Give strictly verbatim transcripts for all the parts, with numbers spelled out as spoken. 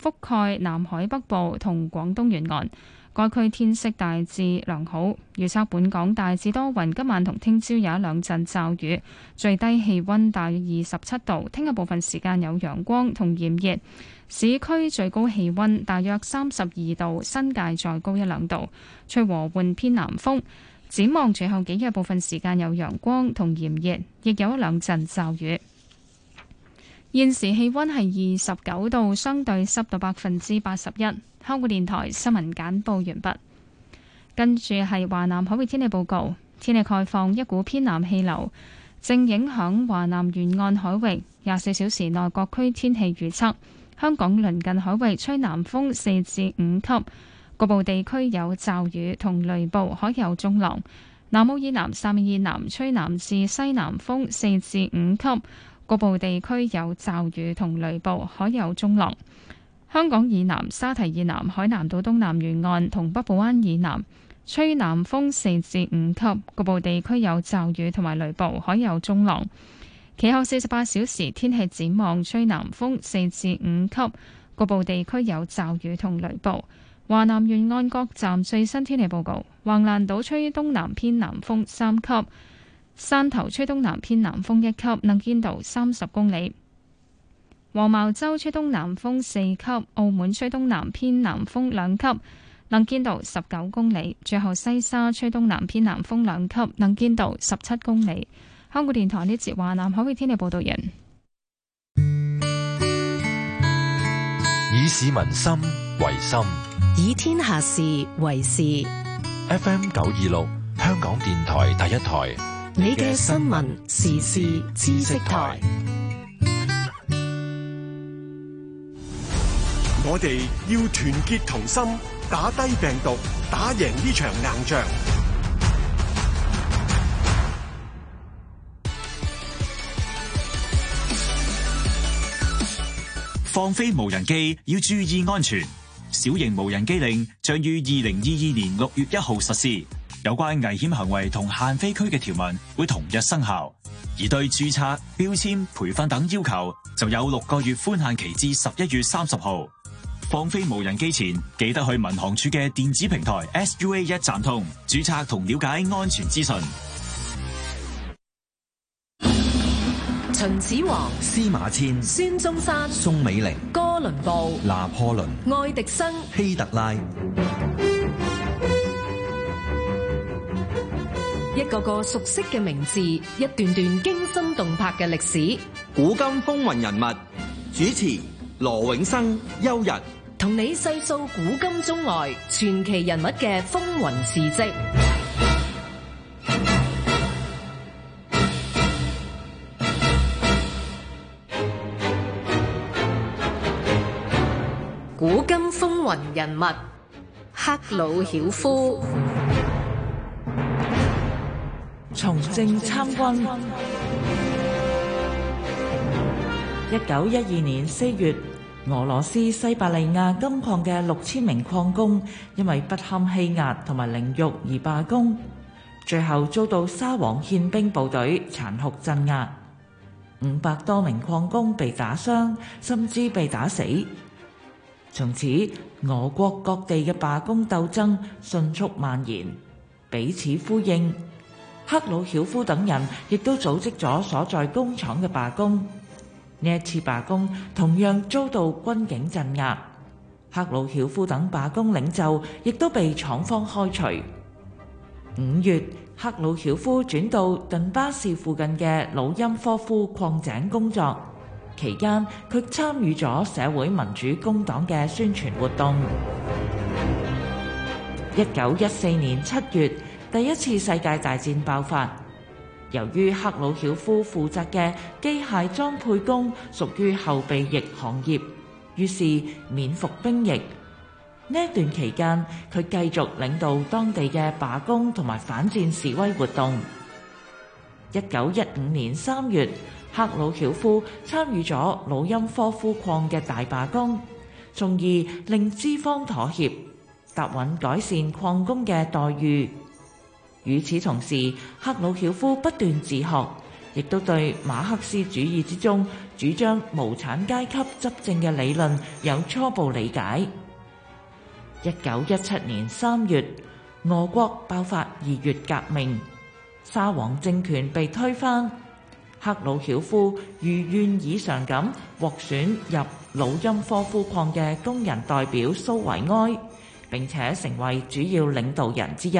覆蓋南海北部同廣東沿岸。該區天色大致良好，預測本港大致多雲，今晚同聽朝有一兩陣驟雨，最低氣溫大約二十七度。聽日部分時間有陽光同炎熱，市區最高氣溫大約三十二度，新界再高一兩度，吹和緩偏南風。展望隨後幾日部分時間有陽光同炎熱，亦有一兩陣驟雨。現時氣溫係二十九度，相對濕度百分之八十一。香港電台新聞簡報完畢，跟住係華南海域天氣報告。天氣概況，一股偏南氣流正影響華南沿岸海域，廿四小時內各區天氣預測。香港鄰近海域吹南風四至五級，局部地區有驟雨同雷暴，海有中浪。南澳以南、汕尾以南吹南至西南風四至五級，局部地區有驟雨同雷暴，海有中浪。香港以南、沙堤以南、海南島東南沿岸同北部灣以南吹南風四至五級，局部地區有驟雨同埋雷暴，海有中浪。其後四十八小時天氣展望，吹南風四至五級，局部地區有驟雨同雷暴。華南沿岸各站最新天氣報告：橫瀾島吹東南偏南風三級，汕頭吹東南偏南風一級，能見度三十公里。黃茅洲吹東南風四級，澳門吹東南偏南風兩級，能見度十九公里。最後西沙吹東南偏南風兩級，能見度十七公里。香港電台呢節華南海域天氣報道人。 以市民心為心， 以天下事為事。 F M 九二六，香港電台第一台， 你嘅新聞時事知識台。 我哋要團結同心，打低病毒，打贏呢場硬仗。 放飛無人機要注意安全。小型無人機令將於二零二二年六月一號實施，有關危險行為同限飛區嘅條文會同日生效，而對註冊、標籤、培訓等要求就有六個月寬限期至十一月三十號。放飛無人機前，記得去民航處嘅電子平台 S U A 一站通註冊同了解安全資訊。 秦始皇、 司馬遷、 孫中山、 宋美齡、 哥倫布、 拿破崙、 愛迪生、 希特拉， 一個個熟悉嘅名字，一段段驚心動魄嘅歷史。 古今風雲人物，主持羅永生、邱日， 同你細數古今中外傳奇人物嘅風雲事跡。古今風雲人物，克魯曉夫。 從政參軍。一九一二年四月，俄羅斯西伯利亞金礦嘅六千名礦工因為不堪欺壓同埋凌辱而罷工，最後遭到沙皇憲兵部隊殘酷鎮壓，五百多名礦工被打傷，甚至被打死。從此，俄國各地嘅罷工鬥爭迅速蔓延，彼此呼應。克魯曉夫等人亦都組織咗所在工廠嘅罷工。呢一次罷工同樣遭到軍警鎮壓，克魯曉夫等罷工領袖亦都被廠方開除。五月，克魯曉夫轉到頓巴士附近嘅魯欽科夫礦井工作。期間，佢參與咗社會民主工黨嘅宣傳活動。一九一四年七月，第一次世界大戰爆發。由於克魯曉夫負責嘅機械裝配工屬於後備役行業，於是免服兵役。呢一段期間，佢繼續領導當地嘅罷工同埋反戰示威活動。一九一五年三月，克魯曉夫參與咗魯欽科夫礦嘅大罷工，從而令資方妥協，答允改善礦工嘅待遇。與此同時，克魯曉夫不斷自學， 亦都對馬克思主義之中主張無產階級執政嘅理論有初步理解。一九一七年三月，俄國爆發二月革命，沙皇政權被推翻，赫魯曉夫如願以償咁獲選入魯欽科夫礦嘅工人代表蘇維埃，並且成為主要領導人之一。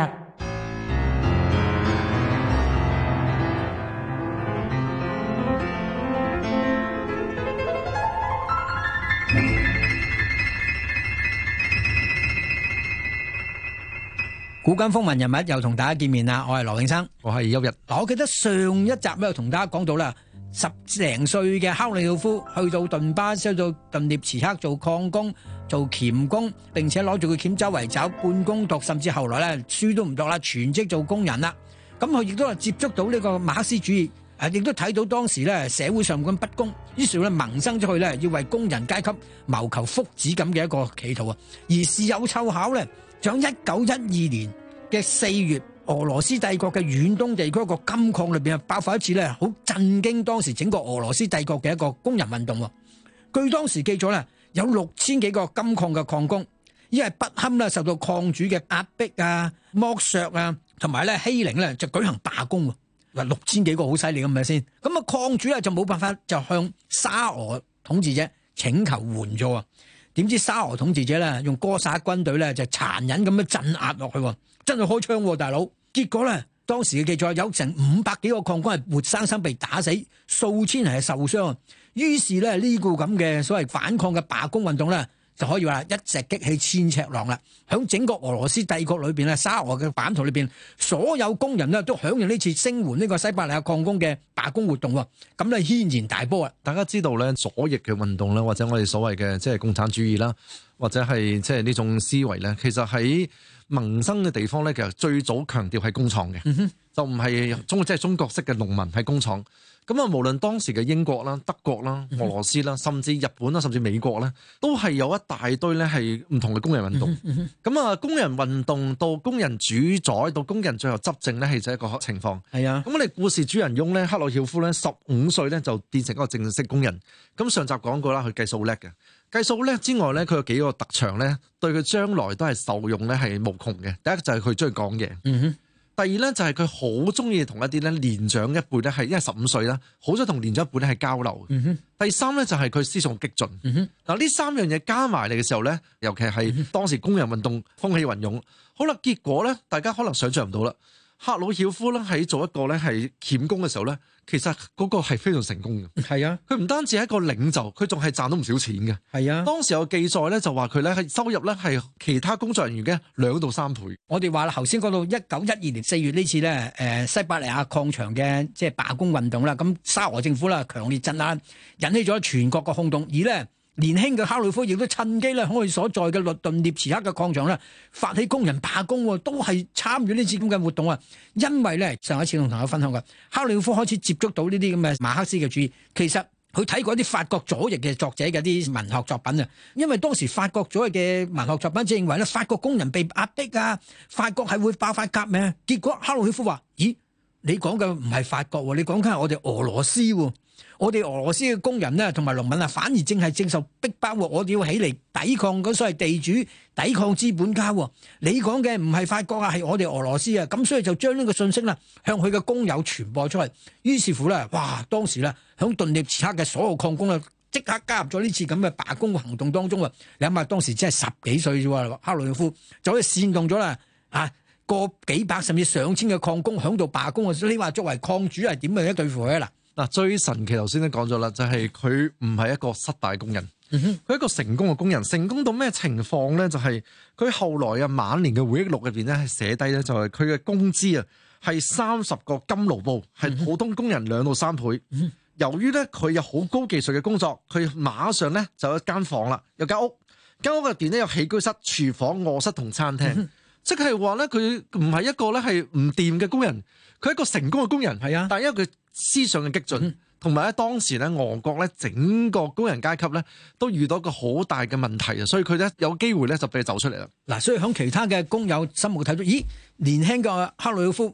古今風雲人物又同大家見面啦，我係羅永生， 我係邱日。 嗱，我記得上一集咧同大家講到啦，十零歲嘅赫魯曉夫去到頓巴斯、到頓涅茨克做礦工、做鉗工，並且攞住個鉗周圍走，半工讀，甚至後來咧書都唔讀啦，全職做工人啦。咁佢亦都係接觸到呢個馬克思主義，誒亦都睇到當時咧社會上咁不公，於是咧萌生咗佢咧要為工人階級謀求福祉咁嘅一個企圖啊。而事有湊巧咧，喺一九一二年嘅四月，俄羅斯帝國嘅遠東地區一個金礦裏邊爆發一次咧，好震驚當時整個俄羅斯帝國嘅一個工人運動。據當時記載咧，有六千幾個金礦嘅礦工，因為不堪咧受到礦主嘅壓迫啊、剝削啊，同埋咧欺凌咧，就舉行罷工。話六千幾個好犀利咁咪先？咁啊礦主咧就冇辦法，就向沙俄統治者請求援助啊。點知沙俄統治者咧用哥薩軍隊咧就殘忍咁樣鎮壓落去，真係開槍，大佬。結果咧當時嘅記載有成五百幾個礦工係活生生被打死，數千人係受傷。於是咧呢個咁嘅所謂反抗嘅罷工運動咧，就可以話一石激起千尺浪啦。響整個俄羅斯帝國裏邊咧，沙俄嘅版圖裏邊，所有工人咧都響應呢次聲援呢個西伯利亞礦工嘅罷工活動，咁咧軒然大波啊！ 大家知道咧，左翼嘅運動咧，或者我哋所謂嘅即係共產主義啦，或者係即係呢種思維咧，其實喺民生嘅地方咧，其實最早強調係工廠嘅，嗯、就唔係中即係中國式嘅農民係工廠。咁啊，無論當時嘅英國啦、德國啦、俄羅斯啦，甚至日本啦，甚至美國咧，都係有一大堆咧係唔同嘅工人運動。咁、嗯、啊，工人運動到工人主宰，到工人最後執政咧，係就一個情況。係啊。咁我哋故事主人翁咧，赫魯曉夫咧，十五歲咧就變成一個正式工人。咁上集講過啦，佢計數叻嘅。計數叻之外咧，佢有幾個特長咧，對佢將來都係受用咧係無窮嘅。第一就係佢中意講嘢。嗯哼。第二咧就係佢好中意同一啲咧年長一輩咧係，因為十五歲啦，好想同年長一輩咧係交流。嗯哼。第三咧就係佢思想激進。嗯哼。嗱呢三樣嘢加埋嚟嘅時候咧，尤其係當時工人運動風起雲湧。好啦，結果咧大家可能想象唔到啦，赫魯曉夫咧喺做一個咧係鉗工嘅時候咧，其實嗰個係非常成功嘅。係啊，佢唔單止係一個領袖，佢仲係賺到唔少錢嘅。係啊，當時有記載咧就話佢咧係收入咧係其他工作人員嘅兩到三倍。我哋話啦，頭先講到一九一二年四月呢次咧，誒西伯利亞礦場嘅即係罷工運動啦，咁沙俄政府啦強烈鎮壓，引起咗全國嘅轟動，而咧年輕嘅赫魯曉夫亦都趁機咧，喺佢所在嘅律頓涅茨克嘅礦場咧，發起工人罷工，都係參與呢次咁嘅活動啊！因為咧，上一次同大家分享過，赫魯曉夫開始接觸到呢啲咁嘅馬克思嘅主義，其實佢睇過啲法國左翼嘅作者嘅啲文學作品啊。因為當時法國左翼嘅文學作品只認為咧，法國工人被壓迫啊，法國係會爆發革命。結果赫魯曉夫話：咦，你講嘅唔係法國，你講緊係我哋俄羅斯。我哋俄羅斯嘅工人呢，同埋農民啊，反而正係正受逼迫，我哋要起嚟抵抗嗰所謂地主，抵抗資本家。你講嘅唔係法國啊，係我哋俄羅斯啊，咁所以就將呢個信息啦，向佢嘅工友傳播出嚟。於是乎咧，哇！當時咧，響頓涅茨克嘅所有礦工啊，即刻加入咗呢次咁嘅罷工行動當中啊！你諗下，當時只係十幾歲啫喎，赫魯曉夫就可以煽動咗啦，啊，個幾百甚至上千嘅礦工響度罷工啊！你話作為礦主係點樣對付佢啊？嗱。嗱，最神奇頭先都講咗啦，就係佢唔係一個失敗工人，佢、嗯、係一個成功嘅工人。成功到咩情況咧？就係、是、佢後來啊晚年嘅回憶錄入邊咧，係寫低咧，就係佢嘅工資啊係三十個金盧布，係普通工人兩到三倍。嗯、由於咧佢有好高技術嘅工作，佢馬上咧就有一間房啦，有間屋，間屋入邊咧有起居室、廚房、臥室同餐廳，嗯、即係話咧佢唔係一個咧係唔掂嘅工人，佢係一個成功嘅工人。係啊，但係因為佢思想嘅激進，同埋咧當時咧俄國咧整個工人階級咧都遇到一個好大嘅問題啊，所以佢咧有機會咧就俾佢走出嚟啦。嗱，所以喺其他嘅工友心目睇到，咦，年輕嘅赫魯曉夫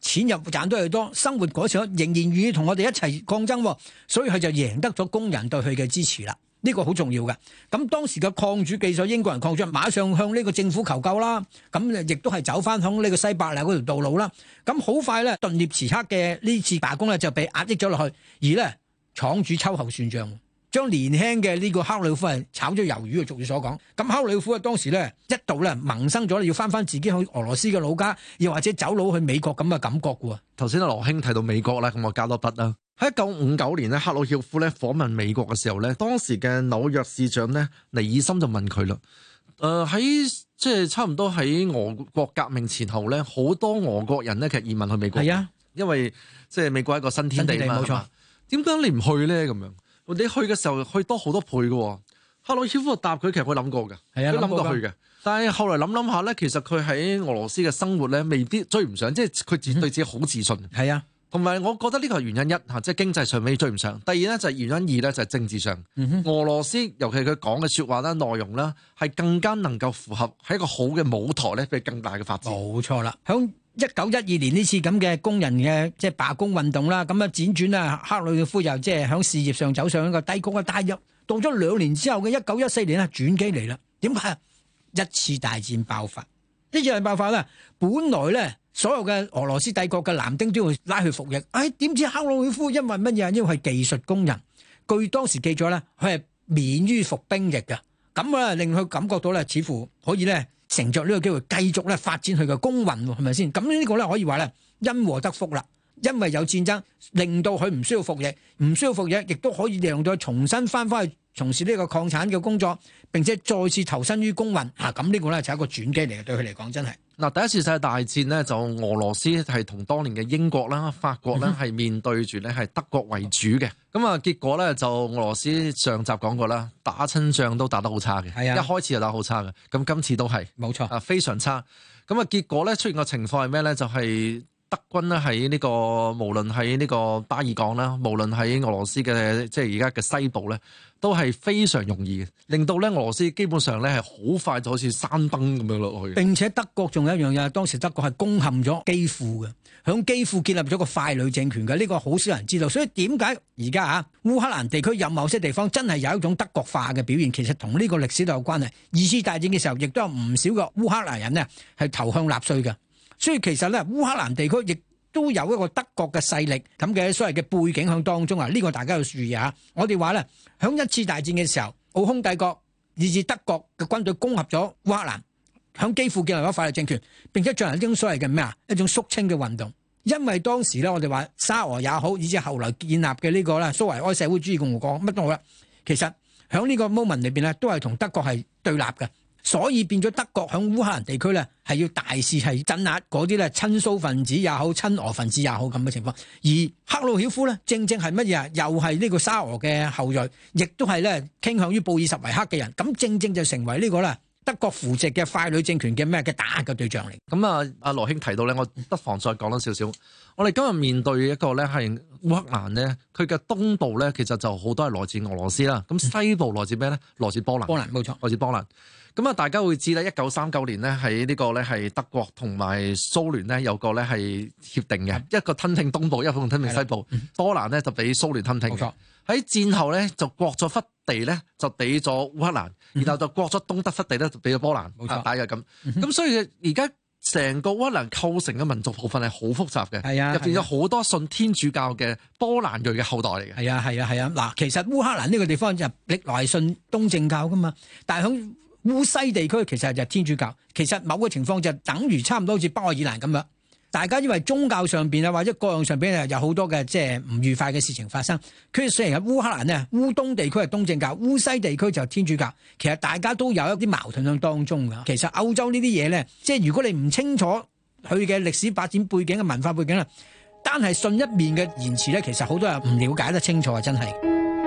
錢又賺得越多，生活改善，仍然願意同我哋一齊抗爭，所以佢就贏得咗工人對佢嘅支持啦。呢個好重要嘅。咁當時嘅礦主記咗英國人礦主，馬上向呢個政府求救啦。咁亦都係走翻響呢個西伯利亞嗰條道路啦。咁好快咧，頓涅茨克嘅呢次罷工咧就被壓抑咗落去，而咧廠主秋後算賬，將年輕嘅呢個克里夫係炒咗魷魚，俗語所講。咁克里夫啊當時咧一度咧萌生咗要翻翻自己去俄羅斯嘅老家，又或者走佬去美國咁嘅感覺嘅。 頭先阿羅兄提到美國啦，咁我加多筆啦。喺一九五九年咧，赫魯曉夫咧訪問美國嘅時候咧，當時嘅紐約市長咧尼爾森就問佢啦：誒、呃、喺即係差唔多喺俄國革命前後咧，好多俄國人咧其實移民去美國。係啊，因為即係美國係一個新天地嘛。冇錯。點解你唔去咧？咁樣你去嘅時候去多好多倍嘅。赫魯曉夫就答佢，其實佢諗過嘅，佢諗過去嘅。但係後來諗諗下咧，其實佢喺俄羅斯嘅生活咧，未必追唔上，即係佢自對自己好自信。係啊。同埋，我覺得呢個係原因一嚇，即係經濟上未追唔上。第二咧就係原因二咧就係政治上。嗯、俄羅斯尤其佢講嘅説話啦、內容啦，係更加能夠符合喺一個好嘅舞台咧，俾更大嘅發展。冇錯啦，響一九一二年呢次咁嘅工人嘅即係罷工運動啦，咁啊輾轉啊，赫魯曉夫又即係響事業上走上一個低谷啊，但係到咗兩年之後嘅一九一四年咧轉機嚟啦。點解啊？一次大戰爆發，一次大戰爆發咧，本來咧。所有嘅俄羅斯帝國嘅男丁都要拉去服役，哎，點知赫魯曉夫因為乜嘢？因為係技術工人，據當時記載咧，佢係免於服兵役嘅，咁啊令佢感覺到咧，似乎可以咧乘着呢個機會繼續咧發展佢嘅工運，係咪先？咁呢個咧可以話咧因禍得福啦，因為有戰爭，令到佢唔需要服役，唔需要服役，亦都可以令到佢重新翻返去從事呢個礦產嘅工作，並且再次投身於工運。啊，咁呢個咧就係一個轉機嚟嘅，對佢嚟講真係。嗱，第一次世界大戰呢，就俄羅斯係同當年嘅英國啦、法國咧係面對住咧係德國為主嘅，咁啊結果咧就俄羅斯上集講過啦，打親仗都打得好差嘅，係啊，一開始就打好差嘅，咁今次都係冇錯啊，非常差。咁啊結果咧出現個情況係咩咧？就係、是、德軍咧喺呢個無論喺呢個巴爾幹啦，無論喺俄羅斯嘅即係而家嘅西部咧，都係非常容易嘅，令到咧俄羅斯基本上咧係好快就好似山崩咁樣落去。並且德國仲有一樣嘢，當時德國係攻陷咗基輔嘅，響基輔建立咗個傀儡政權嘅，呢、這個好少人知道。所以點解而家啊烏克蘭地區有某些地方真係有一種德國化嘅表現，其實同呢個歷史都有關係。二次大戰嘅時候，亦都有唔少嘅烏克蘭人呢係投向納粹嘅，所以其實咧烏克蘭地區亦都有一個德國嘅勢力咁嘅所謂嘅背景響當中啊，呢、這個大家要注意啊！我哋話咧，響一次大戰嘅時候，奧匈帝國以至德國嘅軍隊攻入咗烏克蘭，響基輔建立咗傀儡政權，並且進行一種所謂嘅咩啊，一種肅清嘅運動。因為當時咧，我哋話沙俄也好，以至後來建立嘅呢個咧蘇維埃社會主義共和國乜都好啦，其實響呢個 moment 裏邊咧，都係同德國係對立嘅。所以變咗德國響烏克蘭地區咧，係要大肆係鎮壓嗰啲咧親蘇分子也好、親俄分子也好咁嘅情況。而赫魯曉夫咧，正正係乜嘢啊？又係呢個沙俄嘅後裔，亦都係咧傾向於布爾什維克嘅人。咁正正就成為呢個咧德國扶植嘅傀儡政權嘅咩嘅打壓嘅對象嚟。咁啊，阿羅兄提到咧，我不妨再講多少少。我哋今日面對一個咧係烏克蘭咧，佢嘅東部咧其實就好多係來自俄羅斯啦。咁西部來自咩咧？來自波蘭。波蘭冇錯，來自波蘭。咁啊，大家會知咧，一九三九年咧喺呢個咧係德國同埋蘇聯咧有個咧係協定嘅，一個吞併東部，一個吞併西部。波蘭咧就俾蘇聯吞併。冇錯。喺戰後咧就割咗忽地咧就俾咗烏克蘭，然後就割咗東德忽地咧就俾咗波蘭。冇錯，大約咁。咁所以而家成個烏克蘭構成嘅民族部分係好複雜嘅。係啊，入邊有好多信天主教嘅波蘭裔嘅後代嚟嘅。係啊，係啊，係啊。嗱，其實烏克蘭呢個地方就歷來信東正教噶嘛，但係響烏西地區其實就係天主教，其實某個情況就等於差唔多好似北愛爾蘭咁樣，大家因為宗教上邊啊或者各樣上邊啊有好多嘅即係唔愉快嘅事情發生。佢雖然喺烏克蘭呢，烏東地區係東正教，烏西地區就係天主教，其實大家都有一啲矛盾喺當中噶。其實歐洲呢啲嘢咧，即係如果你唔清楚佢嘅歷史發展背景嘅文化背景啦，單係信一面嘅言辭咧，其實好多人唔了解得清楚啊，真係。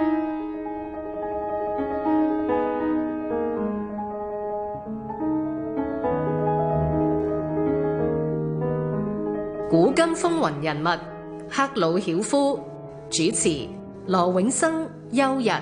古今風雲人物，赫魯曉夫，主持羅永生、邱日。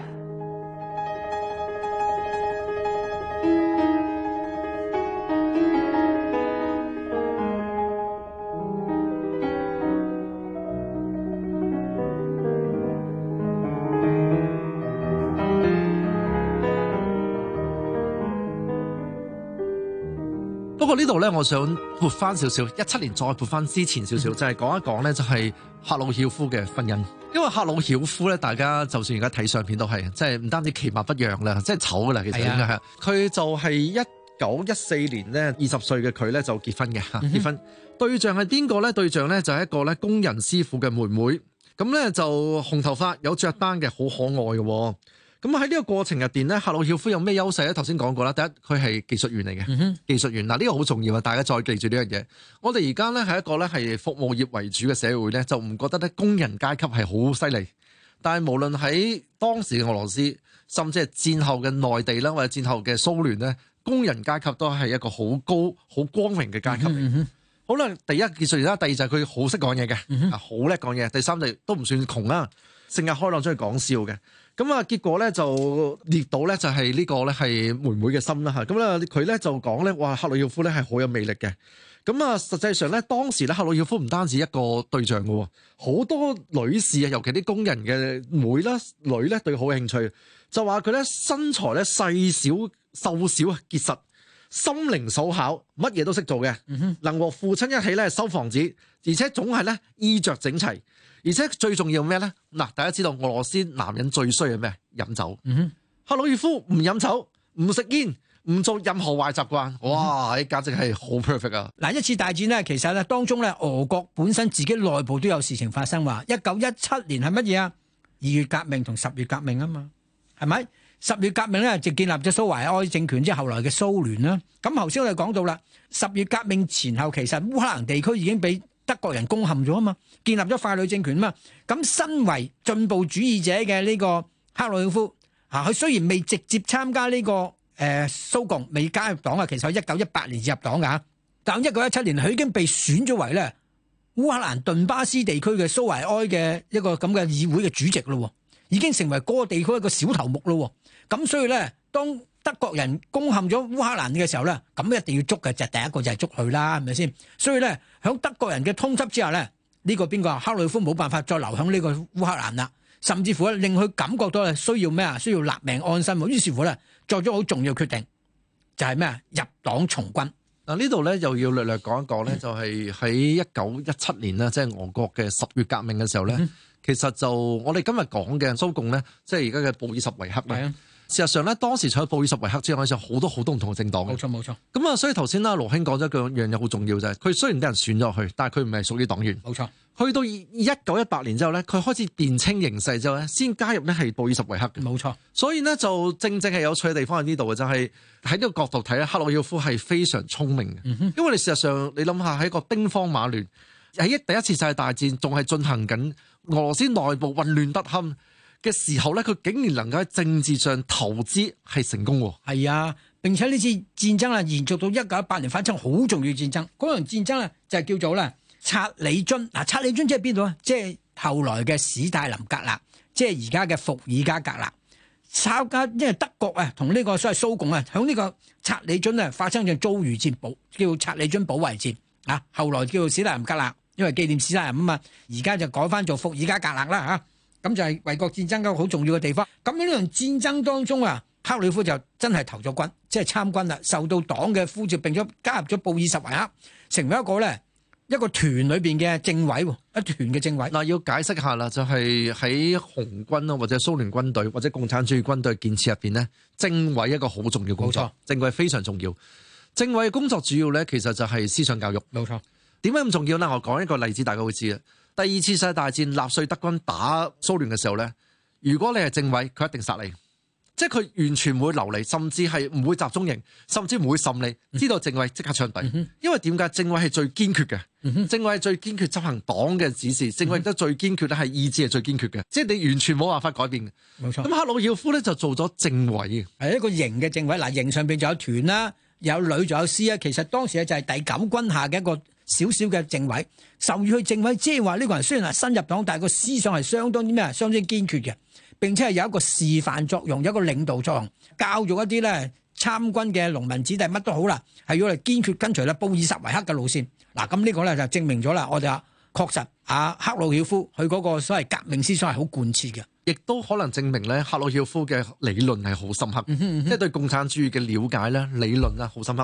不過呢度咧，我想撥翻少少，一七年再撥翻之前少少，就係講一講咧，就係赫魯曉夫嘅婚姻。因為赫魯曉夫咧，大家就算而家睇相片都係，即係唔單止其貌不揚啦，即係醜噶啦，其實應該係。佢就係一九一四年咧，二十歲嘅佢咧就結婚嘅嚇，結婚、嗯、對象係邊個咧？對象咧就係一個咧工人師傅嘅妹妹，咁咧就紅頭髮有雀斑嘅，好可愛嘅。咁喺呢個過程入邊咧，赫魯曉夫有咩優勢咧？頭先講過啦，第一佢係技術員嚟嘅，嗯、哼技術員嗱呢、呢個好重要啊！大家再記住呢樣嘢。我哋而家咧係一個咧係服務業為主嘅社會咧，就唔覺得咧工人階級係好犀利。但係無論喺當時嘅俄羅斯，甚至係戰後嘅內地啦，或者戰後嘅蘇聯咧，工人階級都係一個好高、好光榮嘅階級嚟。嗯、哼好啦，第一技術員啦，第二就係佢好識講嘢嘅，嗯、哼啊好叻講嘢。第三就都唔算窮啦，成日開朗中意講笑嘅。咁啊，結果咧就獵到咧就係呢個咧係妹妹嘅心啦嚇。咁啊，佢咧就講咧，哇，赫魯曉夫咧係好有魅力嘅。咁啊，實際上咧當時咧赫魯曉夫唔單止一個對象嘅喎，好多女士啊，尤其啲工人嘅妹啦、女咧對佢好興趣，就話佢咧身材咧細小、瘦小啊、結實、心靈手巧，乜嘢都識做嘅，嗯、哼能和父親一起咧收房子，而且總係咧衣着整齊。而且最重要咩咧？嗱，大家知道俄羅斯男人最衰係咩？飲酒。嗯、哼赫魯曉夫唔飲酒，唔食煙，唔做任何壞習慣。哇！呢簡直係好 perfect 啊！ 嗱，一次大戰咧，其實咧當中咧，俄國本身自己內部都有事情發生。話一九一七年係乜嘢啊？二月革命同十月革命啊嘛，係咪？十月革命咧就建立咗蘇維埃政權，即係後來嘅蘇聯啦。咁頭先我哋講到啦，十月革命前後其實烏克蘭地區已經俾德國人攻陷咗啊嘛，建立咗傀儡政權啊嘛。咁身為進步主義者嘅呢個赫魯曉夫啊，佢雖然未直接參加呢、這個誒、呃、蘇共，未加入黨啊，其實喺一九一八年入黨噶，但一九一七年佢已經被選咗為咧烏克蘭頓巴斯地區嘅蘇維埃嘅一個咁嘅議會嘅主席咯，已經成為嗰個地區一個小頭目咯。咁所以咧，當德國人攻陷咗烏克蘭嘅時候咧，咁一定要捉嘅就第一個就係捉佢啦，係咪先？所以咧，響德國人嘅通緝之下咧，呢、這個邊個赫魯曉夫冇辦法再留響呢個烏克蘭啦，甚至乎咧令佢感覺到係需要咩啊？需要立命安身，於是乎咧作咗好重要決定，就係咩啊？入黨從軍。 嗱，呢度咧又要略略講一講咧，就係喺一九一七年啦，即係俄國嘅十月革命嘅時候咧，嗯、其實就我哋今日講嘅蘇共咧，即係而家嘅布爾什維克咧。事實上咧，當時除咗布爾什維克之外，就好多好多唔同嘅政黨嘅。冇錯冇錯。咁啊，所以頭先啦，羅兄講咗一樣嘢好重要就係，佢雖然俾人選咗去，但係佢唔係屬於黨員。冇錯。去到一九一八年之後咧，佢開始辨清形勢之後咧，先加入咧係布爾什維克嘅。冇錯。所以呢，就正正係有趣嘅地方喺呢度嘅，就係喺呢個角度睇咧，赫魯曉夫係非常聰明嘅。嗯、哼因為你事實上你諗下喺個兵荒馬亂，喺第一次世界大戰仲係進行緊，俄羅斯內部混亂不堪嘅時候咧，佢竟然能夠喺政治上投資係成功喎。係啊，並且呢次戰爭啊延續到一九一八年發生好重要戰爭。嗰場戰爭咧就係叫做咧察里津。嗱，察里津即係邊度啊？即係後來嘅史太林格勒，即係而家嘅伏爾加格勒。抄家因為德國啊同呢個所謂蘇共啊，響呢個察里津啊發生咗遭遇戰，保叫察里津保衛戰啊。後來叫做史太林格勒，因為紀念史太林啊嘛。而家就改翻做伏爾加格勒啦嚇。咁就係衛國戰爭一個好重要嘅地方。咁喺呢場戰爭當中啊，赫魯曉夫就真係投咗軍，即係參軍啦，受到黨嘅呼召，並咗加入咗布爾什維克，成為一個咧一個團裏邊嘅政委，一團嘅政委。嗱，要解釋下啦，就係喺紅軍啊，或者蘇聯軍隊或者共產主義軍隊建設入邊呢，政委一個好重要工作。冇錯，政委非常重要。政委嘅工作主要咧，其實就係思想教育。冇錯。點解咁重要呢？我講一個例子，大家會知啊。第二次世界大戰納粹德軍打蘇聯嘅時候咧，如果你係政委，佢一定殺你，即係佢完全唔會留你，甚至係唔會集中營，甚至唔會審你。知道政委即刻槍斃，嗯、哼因為點解？政委係最堅決嘅，嗯、哼政委係最堅決執行黨嘅指示，政委亦都最堅決咧係意志係最堅決嘅，即係你完全冇辦法改變嘅。冇錯。咁赫魯曉夫咧就做咗政委，係一個營嘅政委。嗱，營上邊就有團啦，有旅，仲有師啊。其實當時咧就係第九軍下嘅一個少少嘅政委，授予佢政委，即係話呢個人雖然係新入黨，但係個思想係相當之咩啊？相當之堅決嘅，並且係有一個示範作用，有一個領導作用，教育一啲咧參軍嘅農民子弟乜都好啦，係要嚟堅決跟隨啦布爾什維克嘅路線。嗱，咁呢個咧就證明咗啦，我哋話確實啊，赫魯曉夫佢嗰個所謂革命思想係好貫徹嘅，亦都可能證明咧赫魯曉夫嘅理論係好深刻，嗯哼嗯哼即係對共產主義嘅了解咧理論咧好深刻。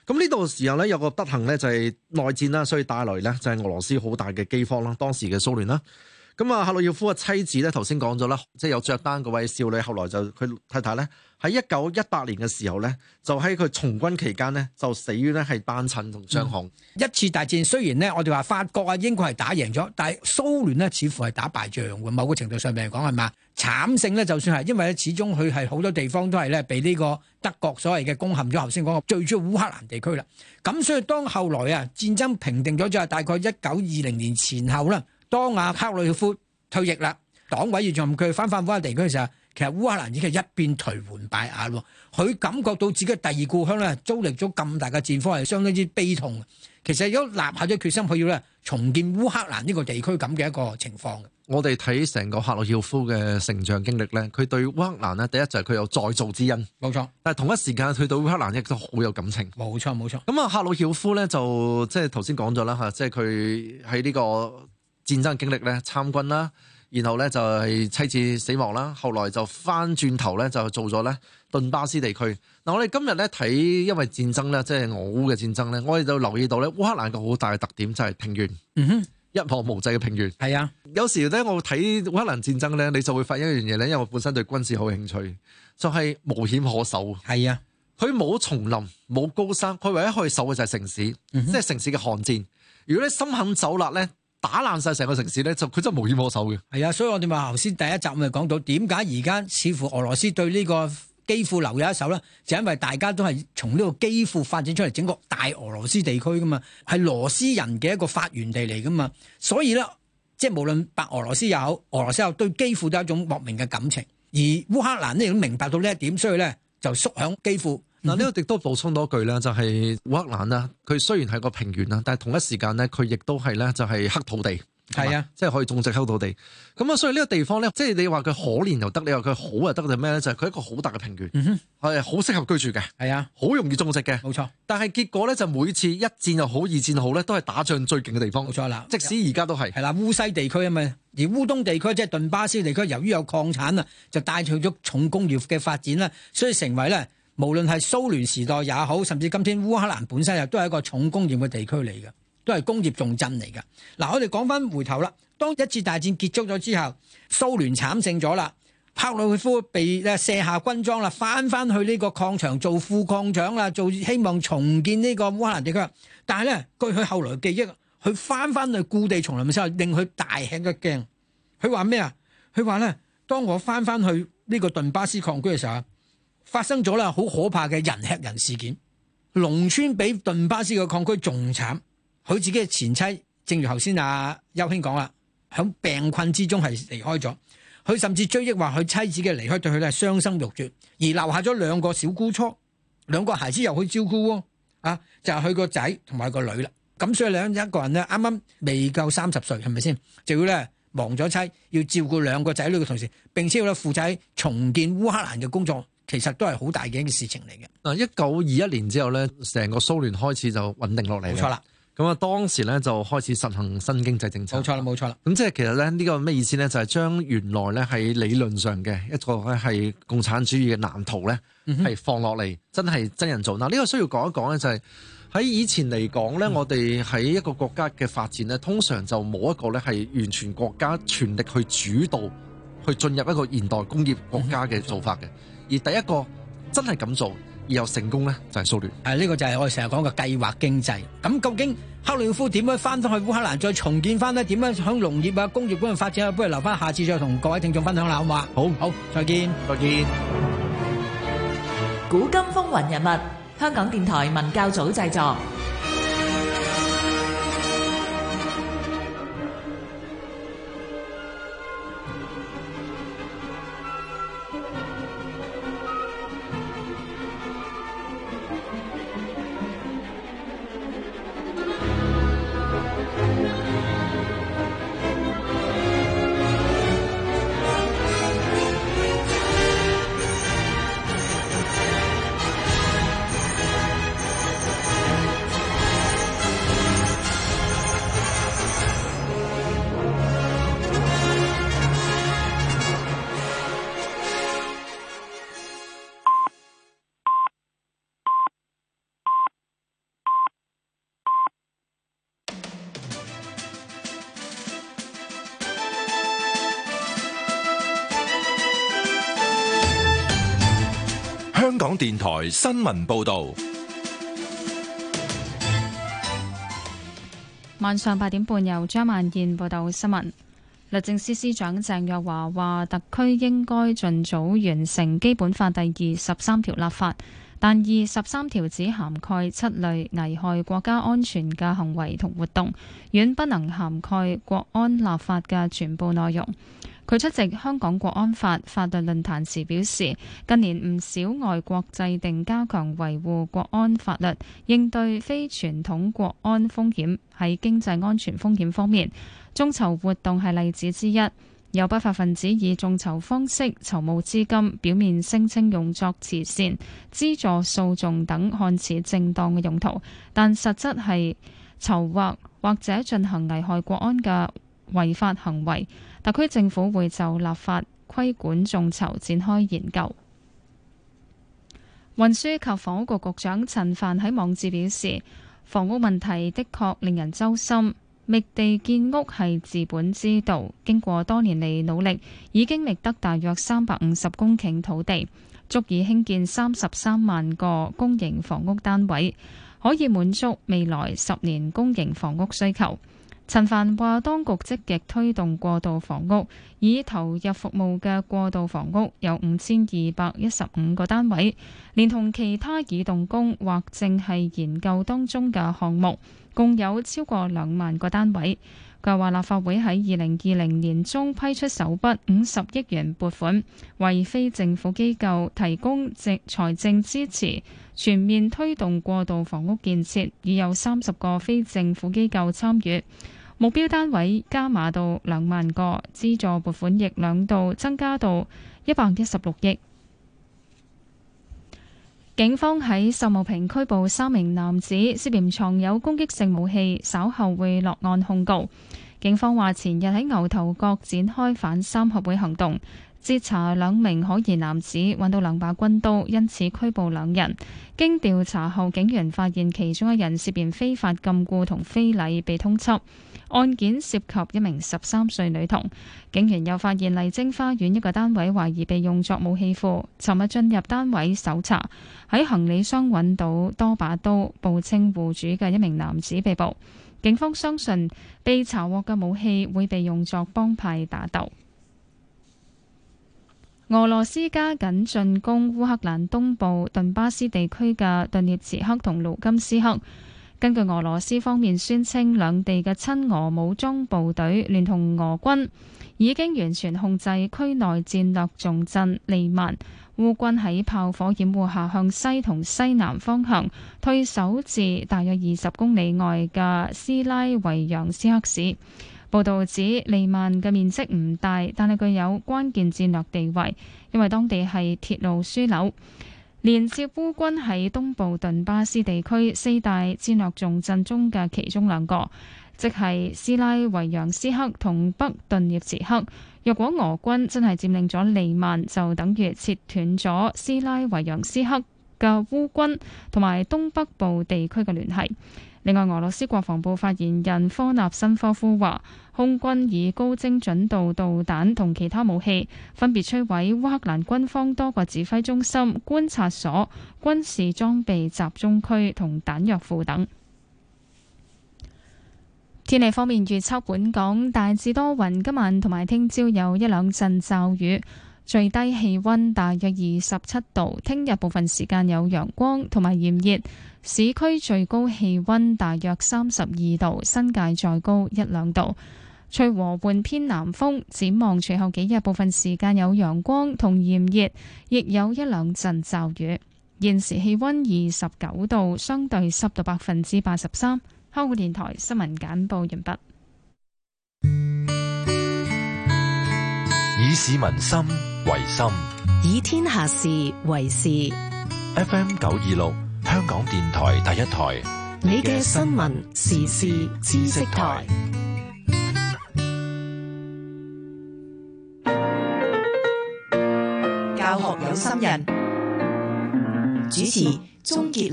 咁呢度時候咧有個不幸咧就係內戰啦，所以帶來咧就係俄羅斯好大嘅饑荒啦，當時嘅蘇聯啦。咁啊，赫魯曉夫嘅妻子咧，頭先講咗啦，即係有雀單嗰位少女，後來就佢太太咧，喺一九一八年嘅時候咧，就喺佢從軍期間呢，就死於咧係斑疹同傷寒。 一次大戰雖然咧，我哋話法國啊、英國係打贏咗，但係蘇聯呢似乎係打敗仗嘅，某個程度上面嚟講係嘛，慘勝咧，就算係因為咧，始終佢係好多地方都係咧被呢個德國所謂嘅攻陷咗。頭先講嘅最主要烏克蘭地區啦，咁所以當後來啊戰爭平定咗之後，大概一九二零年前後啦。當阿赫魯曉夫退役啦，黨委要任佢翻返烏克蘭地區嘅時候，其實烏克蘭已經係一變頹垣敗瓦咯。佢感覺到自己第二故鄉咧，遭歷咗咁大嘅戰火，係相當之悲痛。其實如果立下咗決心，佢要咧重建烏克蘭呢個地區咁嘅一個情況。 我哋睇成個赫魯曉夫嘅成長經歷咧，佢對烏克蘭呢，第一就係佢有再造之恩，冇錯。但係同一時間，佢對烏克蘭亦都好有感情，冇錯冇錯。咁啊，赫魯曉夫咧就即係頭先講咗啦嚇，即係佢喺呢個戰爭經歷咧，參軍啦，然後咧就係妻子死亡啦，後來就翻轉頭咧就做咗咧頓巴斯地區。嗱，我哋今日咧睇，因為戰爭咧，即係俄烏嘅戰爭咧，我哋就留意到咧烏克蘭個好大嘅特點就係平原，嗯哼，一望無際嘅平原。係啊，有時咧我睇烏克蘭戰爭咧，你就會發現一樣嘢咧，因為我本身對軍事好興趣，就係、是、無險可守。係啊，佢冇叢林，冇高山，佢唯一可以守嘅就係城市，嗯、即係城市嘅巷戰。如果你心狠手辣咧，打爛晒成個城市咧，就佢真係無險可守嘅。係啊，所以我哋話頭先第一集咪講到點解而家似乎俄羅斯對呢個基輔留有一手咧，就因為大家都係從呢個基輔發展出嚟整個大俄羅斯地區噶嘛，係羅斯人嘅一個發源地嚟噶嘛，所以咧即係無論白俄羅斯又好，俄羅斯又好，對基輔都有一種莫名嘅感情。而烏克蘭呢亦都明白到呢一點，所以咧就縮響基輔。嗱，呢個亦都補充多句咧，就係烏克蘭啦，佢雖然係個平原啦，但係同一時間咧，佢亦都係咧就係黑土地，係啊，即係可以種植黑土地。咁啊，所以呢個地方咧，即係你話佢可憐又得，你話佢好又得，就咩咧？就係佢一個好大嘅平原，係好適合居住嘅，係啊，好容易種植嘅，冇錯。但係結果咧，就每次一戰又好，二戰又好咧，都係打仗最勁嘅地方，冇錯啦。即使而家都係係啦，烏西地區啊嘛，而烏東地區即係頓巴斯地區，由於有礦產啊，就帶動咗重工業嘅發展啦，所以成為咧。無論係蘇聯時代也好，甚至今天烏克蘭本身又都係一個重工業嘅地區嚟嘅，都係工業重鎮嚟嘅。嗱，我哋講翻回頭啦，當一次大戰結束咗之後，蘇聯慘勝咗啦，赫魯曉夫被卸下軍裝啦，翻翻去呢個礦場做副礦長啦，做希望重建呢個烏克蘭地區。但係咧，據佢後來嘅記憶，佢翻翻去故地重臨嘅時候，令佢大吃一驚。佢話咩啊？佢話咧，當我翻翻去呢個頓巴斯礦區嘅時候，發生咗啦，好可怕嘅人吃人事件。農村比頓巴斯嘅礦區仲慘，佢自己嘅前妻，正如頭先阿邱兄講啦，喺病困之中係離開咗。佢甚至追憶話，佢妻子嘅離開對佢咧傷心欲絕，而留下咗兩個小姑初，兩個孩子又去照顧喎，啊，就係佢個仔同埋個女啦。咁所以兩一個人咧，啱啱未夠三十歲，係咪先？就要咧亡咗妻，要照顧兩個仔女嘅同時，並且要咧負責重建烏克蘭嘅工作。其實都係好大嘅一件事情嚟嘅。嗱，一九二一年之後咧，成個蘇聯開始就穩定落嚟。冇錯啦。咁啊，當時咧就開始實行新經濟政策。冇錯啦，冇錯啦。咁即係其實咧呢個咩意思咧？就係將原來咧喺理論上嘅一個咧係共產主義嘅藍圖咧係放落嚟，真係真人做。嗱，呢個需要講一講咧，就係喺以前嚟講咧，我哋喺一個國家嘅發展咧，通常就冇一個咧係完全國家全力去主導去進入一個現代工業國家嘅做法嘅。而第一個真係咁做而又成功咧，就係蘇聯。誒，呢個就係我哋成日講嘅計劃經濟。咁究竟赫魯曉夫點樣翻返去烏克蘭再重建翻呢？點樣響農業啊、工業嗰度發展啊？不如留翻下次再同各位聽眾分享啦，好唔好啊？好，好，再見，再見。 古今風雲人物，香港電台文教組製作。 電台新聞報道。 晚上八點半由張萬燕報道新聞。律政司司長鄭若驊話，特區應該盡早完成基本法第二十三條立法，但二十三條只涵蓋七類危害國家安全嘅行為同活動，遠不能涵蓋國安立法嘅全部內容。佢出席香港國安法法律論壇時表示，近年唔少外國制定加強維護國安法律，應對非傳統國安風險。喺經濟安全風險方面，眾籌活動係例子之一。有不法分子以眾籌方式籌募資金，表面聲稱用作慈善、資助訴訟等看似正當嘅用途，但實質係籌劃或者進行危害國安嘅違法行為。特區政府會就立法規管眾籌展開研究。運輸及房屋局局長陳帆喺網誌表示，房屋問題的確令人揪心。覓地建屋係治本之道，經過多年嚟努力，已經覓得大約三百五十公頃土地，足以興建三十三萬個公營房屋單位，可以滿足未來十年公營房屋需求。陳帆話，當局積極推動過渡房屋，已投入服務嘅過渡房屋有五千二百一十五個單位，連同其他已動工或正係研究當中嘅項目，共有超過兩萬個單位。佢話立法會喺二零二零年中批出首筆五十億元撥款，為非政府機構提供財政支持，全面推動過渡房屋建設，已有三十個非政府機構參與。目標單位加碼到兩萬個，資助撥款亦兩度增加到一百一十六億。警方喺秀茂坪拘捕三名男子，涉嫌藏有攻擊性武器，稍後會落案控告。警方話前日喺牛頭角展開反三合會行動，截查兩名可疑男子，揾到兩把軍刀，因此拘捕兩人。經調查後，警員發現其中一人涉嫌非法禁錮同非禮，被通緝。案件涉及一名十三歲女童。警員又發現麗晶花園一個單位懷疑被用作武器庫，尋日進入單位搜查，喺行李箱揾到多把刀，報稱戶主嘅一名男子被捕。警方相信被查獲嘅武器會被用作幫派打鬥。俄羅斯加緊進攻烏克蘭東部頓巴斯地區嘅頓涅茨克同盧甘斯克。根據俄羅斯方面宣稱，兩地嘅親俄武裝部隊聯同俄軍已經完全控制區內戰略重鎮利曼。烏軍喺炮火掩護下向西同西南方向退守至大約二十公里外嘅斯拉維揚斯克市。報道指利曼嘅面積唔大，但係具有關鍵戰略地位，因為當地係鐵路樞紐，連接烏軍喺東部頓巴斯地區四大戰略重鎮中嘅其中兩個，即係斯拉維揚斯克同北頓涅茨克。若果俄軍真係佔領咗利曼，就等於切斷咗斯拉維揚斯克嘅烏軍同埋東北部地區嘅聯繫。另外，俄羅斯國防部發言人科納申科夫話，空軍以高精準度導彈同其他武器，分別摧毀烏克蘭軍方多個指揮中心、觀察所、軍事裝備集中區同彈藥庫等。天氣方面預測，本港大致多雲，今晚同埋聽朝有一兩陣驟雨，最低氣溫大約二十七度。聽日部分時間有陽光同埋炎熱，市區最高氣溫大約三十二度，新界再高一兩度。吹和緩偏南風，展望隨後幾日部分時間有陽光同炎熱，亦有一兩陣驟雨。現時氣溫二十九度，相對濕度百分之八十三。香港電台新聞簡報完畢。 以市民心為心， 以天下事為事。 F M 九二六，香港電台第一台， 你嘅新聞時事知識台。 教學有心人，主持鍾傑。